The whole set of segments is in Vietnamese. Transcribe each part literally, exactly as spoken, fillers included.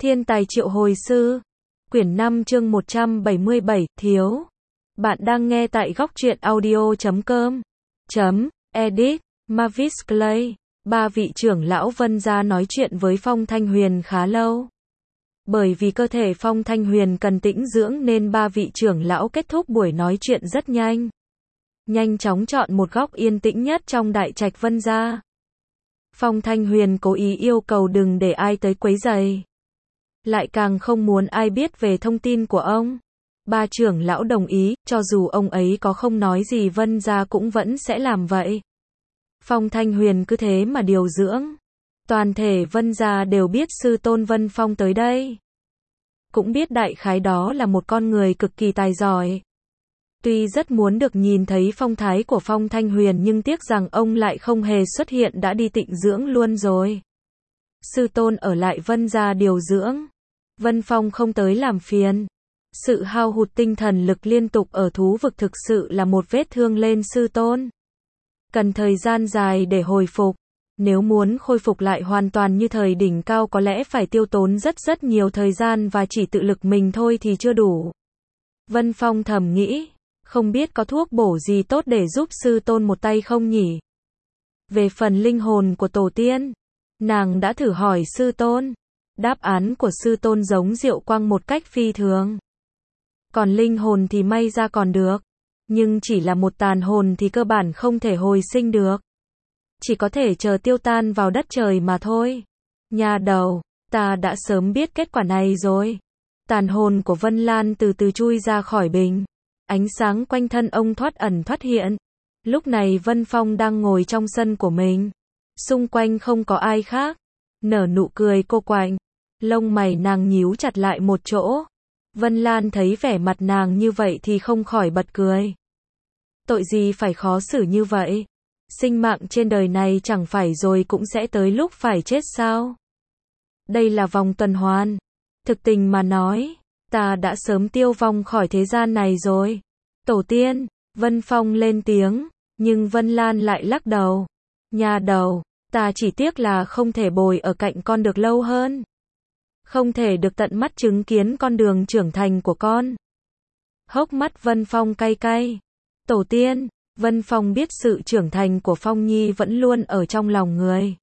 Thiên tài triệu hồi sư. Quyển năm chương một trăm bảy mươi bảy, thiếu. Bạn đang nghe tại góc truyện audio chấm com. Chấm, edit, Mavis Clay. Ba vị trưởng lão Vân gia nói chuyện với Phong Thanh Huyền khá lâu. Bởi vì cơ thể Phong Thanh Huyền cần tĩnh dưỡng nên ba vị trưởng lão kết thúc buổi nói chuyện rất nhanh. Nhanh chóng chọn một góc yên tĩnh nhất trong đại trạch Vân gia. Phong Thanh Huyền cố ý yêu cầu đừng để ai tới quấy rầy. Lại càng không muốn ai biết về thông tin của ông. Ba trưởng lão đồng ý, cho dù ông ấy có không nói gì Vân gia cũng vẫn sẽ làm vậy. Phong Thanh Huyền cứ thế mà điều dưỡng. Toàn thể Vân gia đều biết sư tôn Vân Phong tới đây. Cũng biết đại khái đó là một con người cực kỳ tài giỏi. Tuy rất muốn được nhìn thấy phong thái của Phong Thanh Huyền nhưng tiếc rằng ông lại không hề xuất hiện đã đi tịnh dưỡng luôn rồi. Sư tôn ở lại Vân gia điều dưỡng. Vân Phong không tới làm phiền. Sự hao hụt tinh thần lực liên tục ở thú vực thực sự là một vết thương lên sư tôn. Cần thời gian dài để hồi phục. Nếu muốn khôi phục lại hoàn toàn như thời đỉnh cao có lẽ phải tiêu tốn rất rất nhiều thời gian và chỉ tự lực mình thôi thì chưa đủ. Vân Phong thầm nghĩ, không biết có thuốc bổ gì tốt để giúp sư tôn một tay không nhỉ? Về phần linh hồn của tổ tiên, nàng đã thử hỏi sư tôn. Đáp án của sư tôn giống Diệu Quang một cách phi thường. Còn linh hồn thì may ra còn được. Nhưng chỉ là một tàn hồn thì cơ bản không thể hồi sinh được. Chỉ có thể chờ tiêu tan vào đất trời mà thôi. Nhà đầu, ta đã sớm biết kết quả này rồi. Tàn hồn của Vân Lan từ từ chui ra khỏi bình. Ánh sáng quanh thân ông thoát ẩn thoát hiện. Lúc này Vân Phong đang ngồi trong sân của mình. Xung quanh không có ai khác. Nở nụ cười cô quạnh. Lông mày nàng nhíu chặt lại một chỗ. Vân Lan thấy vẻ mặt nàng như vậy thì không khỏi bật cười. Tội gì phải khó xử như vậy? Sinh mạng trên đời này chẳng phải rồi cũng sẽ tới lúc phải chết sao? Đây là vòng tuần hoàn. Thực tình mà nói, ta đã sớm tiêu vong khỏi thế gian này rồi. Tổ tiên, Vân Phong lên tiếng, nhưng Vân Lan lại lắc đầu. Nhà đầu, ta chỉ tiếc là không thể bồi ở cạnh con được lâu hơn. Không thể được tận mắt chứng kiến con đường trưởng thành của con. Hốc mắt Vân Phong cay cay. Tổ tiên, Vân Phong biết sự trưởng thành của Phong Nhi vẫn luôn ở trong lòng người.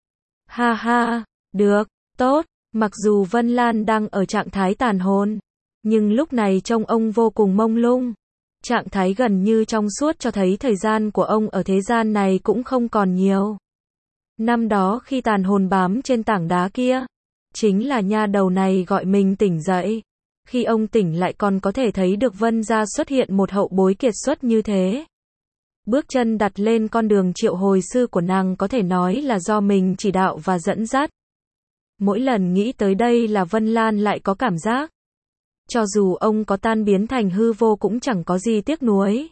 Ha ha, được, tốt, mặc dù Vân Lan đang ở trạng thái tàn hồn, nhưng lúc này trông ông vô cùng mông lung. Trạng thái gần như trong suốt cho thấy thời gian của ông ở thế gian này cũng không còn nhiều. Năm đó khi tàn hồn bám trên tảng đá kia, chính là nha đầu này gọi mình tỉnh dậy. Khi ông tỉnh lại còn có thể thấy được Vân gia xuất hiện một hậu bối kiệt xuất như thế. Bước chân đặt lên con đường triệu hồi sư của nàng có thể nói là do mình chỉ đạo và dẫn dắt. Mỗi lần nghĩ tới đây là Vân Lan lại có cảm giác. Cho dù ông có tan biến thành hư vô cũng chẳng có gì tiếc nuối.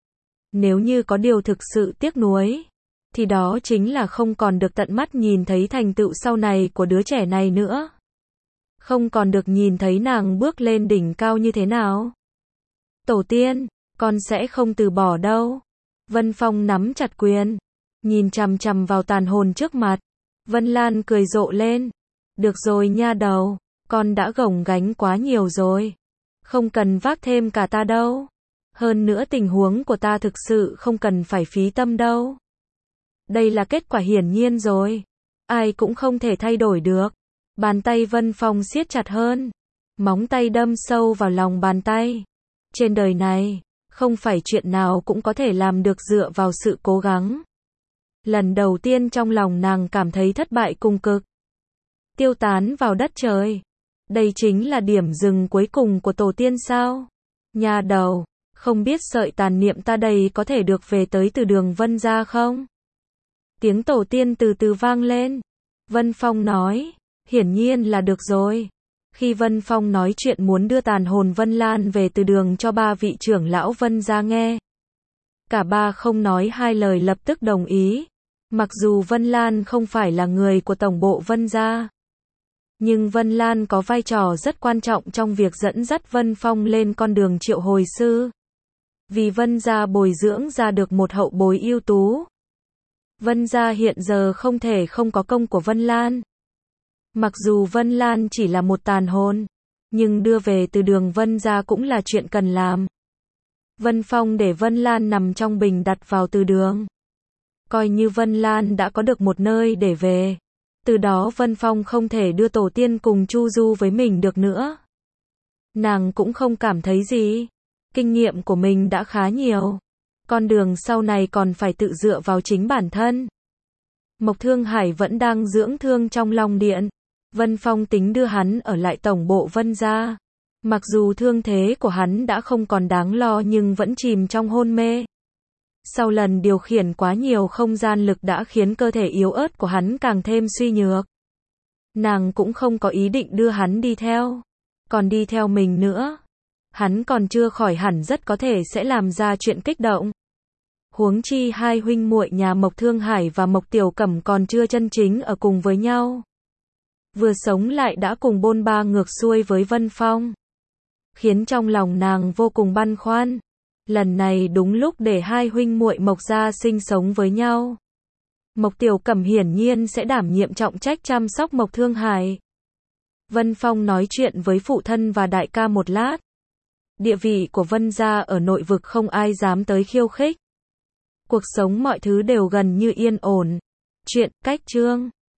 Nếu như có điều thực sự tiếc nuối, thì đó chính là không còn được tận mắt nhìn thấy thành tựu sau này của đứa trẻ này nữa. Không còn được nhìn thấy nàng bước lên đỉnh cao như thế nào. Tổ tiên, con sẽ không từ bỏ đâu. Vân Phong nắm chặt quyền, nhìn chằm chằm vào tàn hồn trước mặt. Vân Lan cười rộ lên. Được rồi nha đầu, con đã gồng gánh quá nhiều rồi. Không cần vác thêm cả ta đâu. Hơn nữa tình huống của ta thực sự không cần phải phí tâm đâu. Đây là kết quả hiển nhiên rồi. Ai cũng không thể thay đổi được. Bàn tay Vân Phong siết chặt hơn. Móng tay đâm sâu vào lòng bàn tay. Trên đời này, không phải chuyện nào cũng có thể làm được dựa vào sự cố gắng. Lần đầu tiên trong lòng nàng cảm thấy thất bại cùng cực. Tiêu tán vào đất trời. Đây chính là điểm dừng cuối cùng của tổ tiên sao? Nhà đầu, không biết sợi tàn niệm ta đây có thể được về tới từ đường Vân gia không? Tiếng tổ tiên từ từ vang lên. Vân Phong nói, hiển nhiên là được rồi. Khi Vân Phong nói chuyện muốn đưa tàn hồn Vân Lan về từ đường cho ba vị trưởng lão Vân gia nghe. Cả ba không nói hai lời lập tức đồng ý. Mặc dù Vân Lan không phải là người của tổng bộ Vân gia, nhưng Vân Lan có vai trò rất quan trọng trong việc dẫn dắt Vân Phong lên con đường triệu hồi sư. Vì Vân gia bồi dưỡng ra được một hậu bối ưu tú. Vân gia hiện giờ không thể không có công của Vân Lan. Mặc dù Vân Lan chỉ là một tàn hồn, nhưng đưa về từ đường Vân gia cũng là chuyện cần làm. Vân Phong để Vân Lan nằm trong bình đặt vào từ đường. Coi như Vân Lan đã có được một nơi để về. Từ đó Vân Phong không thể đưa tổ tiên cùng Chu Du với mình được nữa. Nàng cũng không cảm thấy gì. Kinh nghiệm của mình đã khá nhiều. Con đường sau này còn phải tự dựa vào chính bản thân. Mộc Thương Hải vẫn đang dưỡng thương trong Long Điện. Vân Phong tính đưa hắn ở lại tổng bộ Vân gia. Mặc dù thương thế của hắn đã không còn đáng lo nhưng vẫn chìm trong hôn mê. Sau lần điều khiển quá nhiều không gian lực đã khiến cơ thể yếu ớt của hắn càng thêm suy nhược. Nàng cũng không có ý định đưa hắn đi theo. Còn đi theo mình nữa. Hắn còn chưa khỏi hẳn rất có thể sẽ làm ra chuyện kích động. Huống chi hai huynh muội nhà Mộc Thương Hải và Mộc Tiểu Cẩm còn chưa chân chính ở cùng với nhau. Vừa sống lại đã cùng bôn ba ngược xuôi với Vân Phong. Khiến trong lòng nàng vô cùng băn khoăn. Lần này đúng lúc để hai huynh muội Mộc gia sinh sống với nhau. Mộc Tiểu Cẩm hiển nhiên sẽ đảm nhiệm trọng trách chăm sóc Mộc Thương Hải. Vân Phong nói chuyện với phụ thân và đại ca một lát. Địa vị của Vân gia ở nội vực không ai dám tới khiêu khích. Cuộc sống mọi thứ đều gần như yên ổn. Chuyện cách chương